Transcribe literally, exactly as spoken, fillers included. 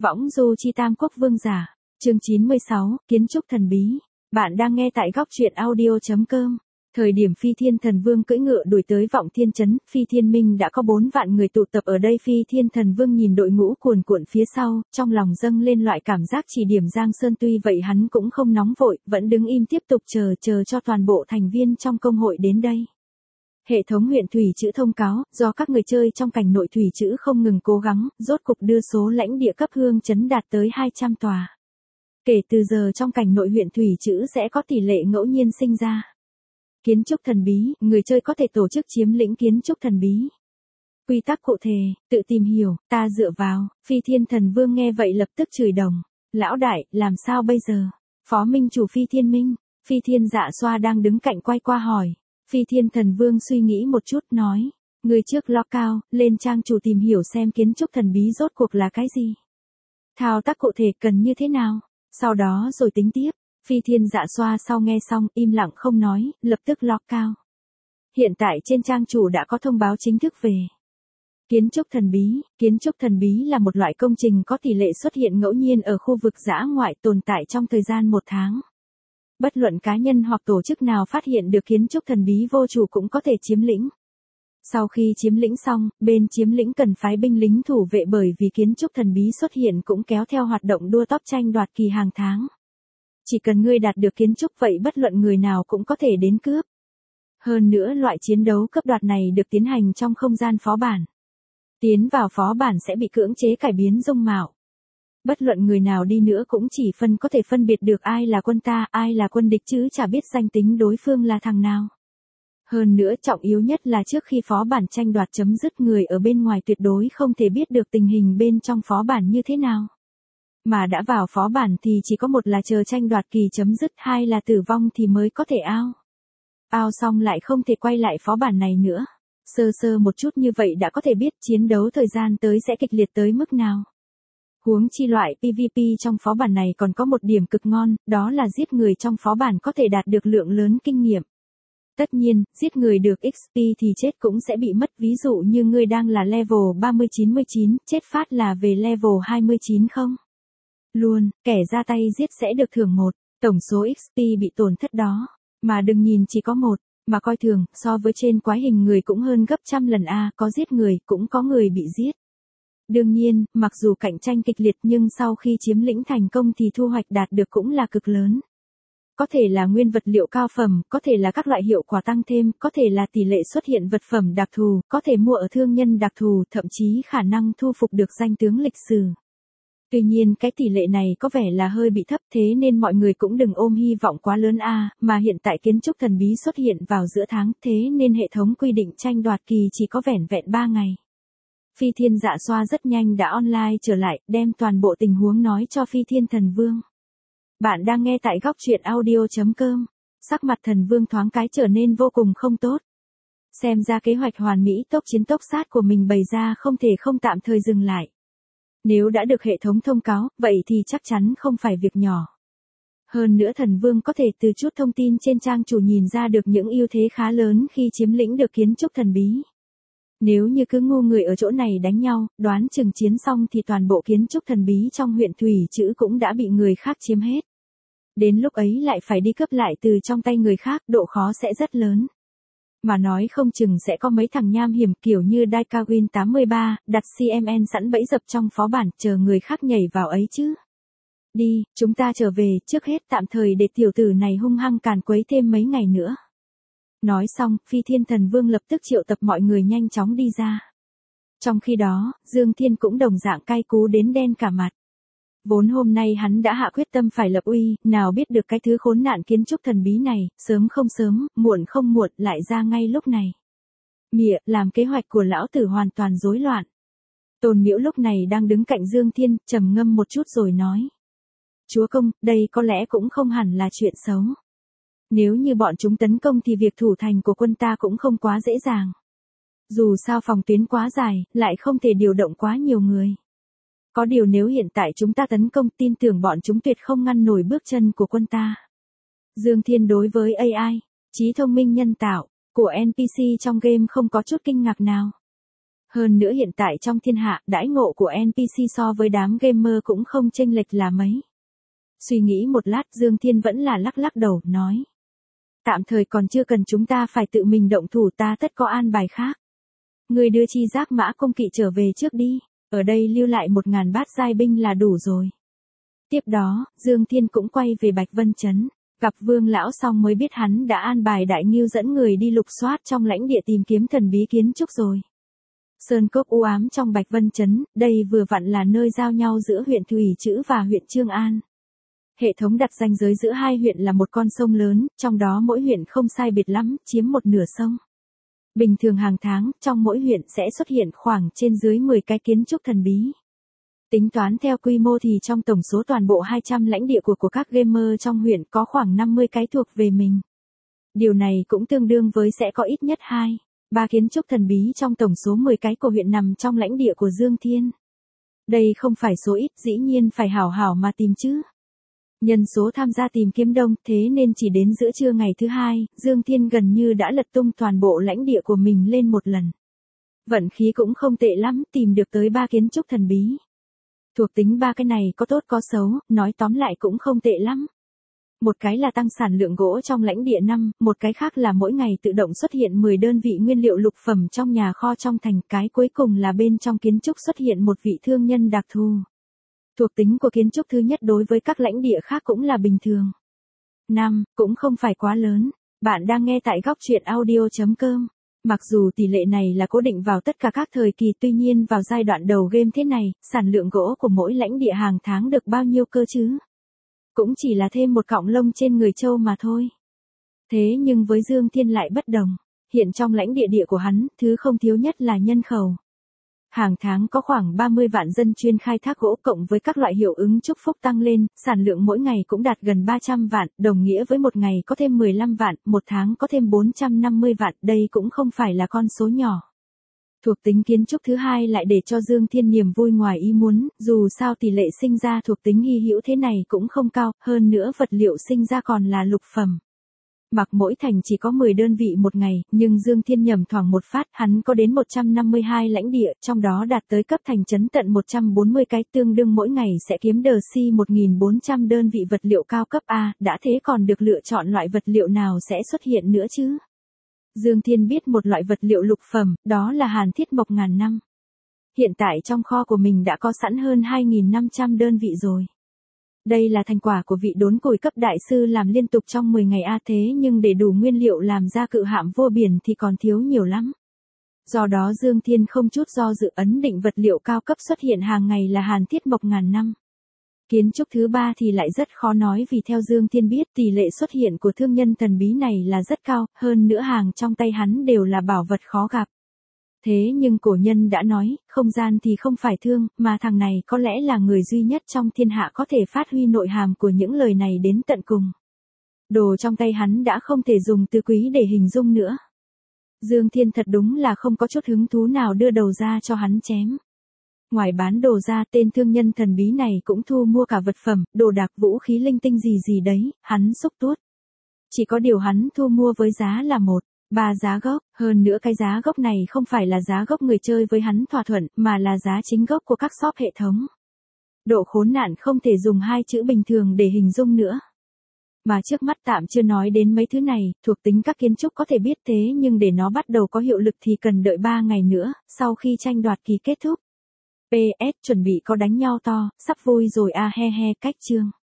Võng du chi Tam Quốc vương giả. Chương chín mươi sáu, kiến trúc thần bí. Bạn đang nghe tại góc truyện audio chấm com. Thời điểm Phi Thiên Thần Vương cưỡi ngựa đuổi tới Vọng Thiên trấn, Phi Thiên Minh đã có bốn vạn người tụ tập ở đây. Phi Thiên Thần Vương nhìn đội ngũ cuồn cuộn phía sau, trong lòng dâng lên loại cảm giác chỉ điểm Giang Sơn, tuy vậy hắn cũng không nóng vội, vẫn đứng im tiếp tục chờ chờ cho toàn bộ thành viên trong công hội đến đây. Hệ thống huyện thủy chữ thông cáo, do các người chơi trong cảnh nội thủy chữ không ngừng cố gắng, rốt cục đưa số lãnh địa cấp hương trấn đạt tới hai trăm tòa. Kể từ giờ trong cảnh nội huyện thủy chữ sẽ có tỷ lệ ngẫu nhiên sinh ra. Kiến trúc thần bí, người chơi có thể tổ chức chiếm lĩnh kiến trúc thần bí. Quy tắc cụ thể, tự tìm hiểu, ta dựa vào. Phi Thiên Thần Vương nghe vậy lập tức chửi đồng. Lão đại, làm sao bây giờ? Phó minh chủ Phi Thiên Minh, Phi Thiên Dạ Xoa đang đứng cạnh quay qua hỏi. Phi Thiên Thần Vương suy nghĩ một chút nói. Người trước lo cao, lên trang chủ tìm hiểu xem kiến trúc thần bí rốt cuộc là cái gì. Thao tác cụ thể cần như thế nào, sau đó rồi tính tiếp. Phi Thiên Dạ Xoa sau nghe xong im lặng không nói, lập tức lo cao. Hiện tại trên trang chủ đã có thông báo chính thức về. Kiến trúc thần bí, kiến trúc thần bí là một loại công trình có tỷ lệ xuất hiện ngẫu nhiên ở khu vực dã ngoại tồn tại trong thời gian một tháng. Bất luận cá nhân hoặc tổ chức nào phát hiện được kiến trúc thần bí vô chủ cũng có thể chiếm lĩnh. Sau khi chiếm lĩnh xong, bên chiếm lĩnh cần phái binh lính thủ vệ, bởi vì kiến trúc thần bí xuất hiện cũng kéo theo hoạt động đua top tranh đoạt kỳ hàng tháng. Chỉ cần ngươi đạt được kiến trúc vậy bất luận người nào cũng có thể đến cướp. Hơn nữa loại chiến đấu cấp đoạt này được tiến hành trong không gian phó bản. Tiến vào phó bản sẽ bị cưỡng chế cải biến dung mạo. Bất luận người nào đi nữa cũng chỉ phân có thể phân biệt được ai là quân ta, ai là quân địch chứ chả biết danh tính đối phương là thằng nào. Hơn nữa trọng yếu nhất là trước khi phó bản tranh đoạt chấm dứt, người ở bên ngoài tuyệt đối không thể biết được tình hình bên trong phó bản như thế nào. Mà đã vào phó bản thì chỉ có một là chờ tranh đoạt kỳ chấm dứt, hai là tử vong thì mới có thể ao. Ao xong lại không thể quay lại phó bản này nữa. Sơ sơ một chút như vậy đã có thể biết chiến đấu thời gian tới sẽ kịch liệt tới mức nào. Huống chi loại pê vê pê trong phó bản này còn có một điểm cực ngon, đó là giết người trong phó bản có thể đạt được lượng lớn kinh nghiệm. Tất nhiên, giết người được ích pê thì chết cũng sẽ bị mất, ví dụ như ngươi đang là level ba mươi chín mươi chín, chết phát là về level hai mươi chín không? Luôn, kẻ ra tay giết sẽ được thưởng một, tổng số ích pê bị tổn thất đó. Mà đừng nhìn chỉ có một, mà coi thường, so với trên quái hình người cũng hơn gấp trăm lần a, có giết người, cũng có người bị giết. Đương nhiên, mặc dù cạnh tranh kịch liệt nhưng sau khi chiếm lĩnh thành công thì thu hoạch đạt được cũng là cực lớn. Có thể là nguyên vật liệu cao phẩm, có thể là các loại hiệu quả tăng thêm, có thể là tỷ lệ xuất hiện vật phẩm đặc thù, có thể mua ở thương nhân đặc thù, thậm chí khả năng thu phục được danh tướng lịch sử. Tuy nhiên cái tỷ lệ này có vẻ là hơi bị thấp, thế nên mọi người cũng đừng ôm hy vọng quá lớn a, mà hiện tại kiến trúc thần bí xuất hiện vào giữa tháng, thế nên hệ thống quy định tranh đoạt kỳ chỉ có vẻn vẹn ba ngày. Phi Thiên Dạ Xoa rất nhanh đã online trở lại, đem toàn bộ tình huống nói cho Phi Thiên Thần Vương. Bạn đang nghe tại góc truyện audio chấm com. Sắc mặt Thần Vương thoáng cái trở nên vô cùng không tốt. Xem ra kế hoạch hoàn mỹ tốc chiến tốc sát của mình bày ra không thể không tạm thời dừng lại. Nếu đã được hệ thống thông cáo, vậy thì chắc chắn không phải việc nhỏ. Hơn nữa Thần Vương có thể từ chút thông tin trên trang chủ nhìn ra được những ưu thế khá lớn khi chiếm lĩnh được kiến trúc thần bí. Nếu như cứ ngu người ở chỗ này đánh nhau, đoán chừng chiến xong thì toàn bộ kiến trúc thần bí trong huyện thủy chữ cũng đã bị người khác chiếm hết. Đến lúc ấy lại phải đi cướp lại từ trong tay người khác, độ khó sẽ rất lớn. Mà nói không chừng sẽ có mấy thằng nham hiểm kiểu như Daikawin tám mươi ba, đặt xê em en sẵn bẫy dập trong phó bản, chờ người khác nhảy vào ấy chứ. Đi, chúng ta trở về, trước hết tạm thời để tiểu tử này hung hăng càn quấy thêm mấy ngày nữa. Nói xong, Phi Thiên Thần Vương lập tức triệu tập mọi người nhanh chóng đi ra. Trong khi đó, Dương Thiên cũng đồng dạng cay cú đến đen cả mặt. Vốn hôm nay hắn đã hạ quyết tâm phải lập uy, nào biết được cái thứ khốn nạn kiến trúc thần bí này, sớm không sớm, muộn không muộn, lại ra ngay lúc này. Mịa, làm kế hoạch của lão tử hoàn toàn rối loạn. Tôn Miễu lúc này đang đứng cạnh Dương Thiên, trầm ngâm một chút rồi nói. Chúa công, đây có lẽ cũng không hẳn là chuyện xấu. Nếu như bọn chúng tấn công thì việc thủ thành của quân ta cũng không quá dễ dàng. Dù sao phòng tuyến quá dài, lại không thể điều động quá nhiều người. Có điều nếu hiện tại chúng ta tấn công, tin tưởng bọn chúng tuyệt không ngăn nổi bước chân của quân ta. Dương Thiên đối với a i, trí thông minh nhân tạo, của en pê xê trong game không có chút kinh ngạc nào. Hơn nữa hiện tại trong thiên hạ, đãi ngộ của en pê xê so với đám gamer cũng không chênh lệch là mấy. Suy nghĩ một lát Dương Thiên vẫn là lắc lắc đầu, nói. Tạm thời còn chưa cần chúng ta phải tự mình động thủ, ta tất có an bài khác. Người đưa chi giác mã công kỵ trở về trước đi, ở đây lưu lại một ngàn bát giai binh là đủ rồi. Tiếp đó, Dương Thiên cũng quay về Bạch Vân Trấn, gặp Vương lão xong mới biết hắn đã an bài Đại Ngưu dẫn người đi lục soát trong lãnh địa tìm kiếm thần bí kiến trúc rồi. Sơn cốc u ám trong Bạch Vân Trấn, đây vừa vặn là nơi giao nhau giữa huyện Thủy Trữ và huyện Chương An. Hệ thống đặt ranh giới giữa hai huyện là một con sông lớn, trong đó mỗi huyện không sai biệt lắm, chiếm một nửa sông. Bình thường hàng tháng, trong mỗi huyện sẽ xuất hiện khoảng trên dưới mười cái kiến trúc thần bí. Tính toán theo quy mô thì trong tổng số toàn bộ hai trăm lãnh địa của của các gamer trong huyện có khoảng năm mươi cái thuộc về mình. Điều này cũng tương đương với sẽ có ít nhất hai, ba kiến trúc thần bí trong tổng số mười cái của huyện nằm trong lãnh địa của Dương Thiên. Đây không phải số ít, dĩ nhiên phải hảo hảo mà tìm chứ. Nhân số tham gia tìm kiếm đông, thế nên chỉ đến giữa trưa ngày thứ hai, Dương Thiên gần như đã lật tung toàn bộ lãnh địa của mình lên một lần. Vận khí cũng không tệ lắm, tìm được tới ba kiến trúc thần bí. Thuộc tính ba cái này có tốt có xấu, nói tóm lại cũng không tệ lắm. Một cái là tăng sản lượng gỗ trong lãnh địa năm, một cái khác là mỗi ngày tự động xuất hiện mười đơn vị nguyên liệu lục phẩm trong nhà kho trong thành, cái cuối cùng là bên trong kiến trúc xuất hiện một vị thương nhân đặc thù. Thuộc tính của kiến trúc thứ nhất đối với các lãnh địa khác cũng là bình thường. năm, cũng không phải quá lớn. Bạn đang nghe tại góc truyện audio chấm com. Mặc dù tỷ lệ này là cố định vào tất cả các thời kỳ, tuy nhiên vào giai đoạn đầu game thế này, sản lượng gỗ của mỗi lãnh địa hàng tháng được bao nhiêu cơ chứ? Cũng chỉ là thêm một cọng lông trên người trâu mà thôi. Thế nhưng với Dương Thiên lại bất đồng. Hiện trong lãnh địa địa của hắn, thứ không thiếu nhất là nhân khẩu. Hàng tháng có khoảng ba mươi vạn dân chuyên khai thác gỗ, cộng với các loại hiệu ứng chúc phúc tăng lên, sản lượng mỗi ngày cũng đạt gần ba trăm vạn, đồng nghĩa với một ngày có thêm mười lăm vạn, một tháng có thêm bốn trăm năm mươi vạn, đây cũng không phải là con số nhỏ. Thuộc tính kiến trúc thứ hai lại để cho Dương Thiên niềm vui ngoài ý muốn, dù sao tỷ lệ sinh ra thuộc tính hy hữu thế này cũng không cao, hơn nữa vật liệu sinh ra còn là lục phẩm. Mặc mỗi thành chỉ có mười đơn vị một ngày, nhưng Dương Thiên nhầm thoảng một phát, hắn có đến một trăm năm mươi hai lãnh địa, trong đó đạt tới cấp thành trấn tận một trăm bốn mươi cái, tương đương mỗi ngày sẽ kiếm đờ si một nghìn bốn trăm đơn vị vật liệu cao cấp A, đã thế còn được lựa chọn loại vật liệu nào sẽ xuất hiện nữa chứ. Dương Thiên biết một loại vật liệu lục phẩm, đó là hàn thiết mộc ngàn năm. Hiện tại trong kho của mình đã có sẵn hơn hai nghìn năm trăm đơn vị rồi. Đây là thành quả của vị đốn củi cấp đại sư làm liên tục trong mười ngày a, thế nhưng để đủ nguyên liệu làm ra cự hạm vô biển thì còn thiếu nhiều lắm. Do đó Dương Thiên không chút do dự ấn định vật liệu cao cấp xuất hiện hàng ngày là hàn thiết mộc ngàn năm. Kiến trúc thứ ba thì lại rất khó nói, vì theo Dương Thiên biết tỷ lệ xuất hiện của thương nhân thần bí này là rất cao, hơn nữa hàng trong tay hắn đều là bảo vật khó gặp. Thế nhưng cổ nhân đã nói, không gian thì không phải thương, mà thằng này có lẽ là người duy nhất trong thiên hạ có thể phát huy nội hàm của những lời này đến tận cùng. Đồ trong tay hắn đã không thể dùng từ quý để hình dung nữa. Dương Thiên thật đúng là không có chút hứng thú nào đưa đầu ra cho hắn chém. Ngoài bán đồ ra, tên thương nhân thần bí này cũng thu mua cả vật phẩm, đồ đạc, vũ khí linh tinh gì gì đấy, hắn xúc tuốt. Chỉ có điều hắn thu mua với giá là một, ba giá gốc, hơn nữa cái giá gốc này không phải là giá gốc người chơi với hắn thỏa thuận, mà là giá chính gốc của các shop hệ thống. Độ khốn nạn không thể dùng hai chữ bình thường để hình dung nữa. Mà trước mắt tạm chưa nói đến mấy thứ này, thuộc tính các kiến trúc có thể biết thế, nhưng để nó bắt đầu có hiệu lực thì cần đợi ba ngày nữa, sau khi tranh đoạt kỳ kết thúc. pê ét chuẩn bị có đánh nhau to, sắp vui rồi a he he, cách chương.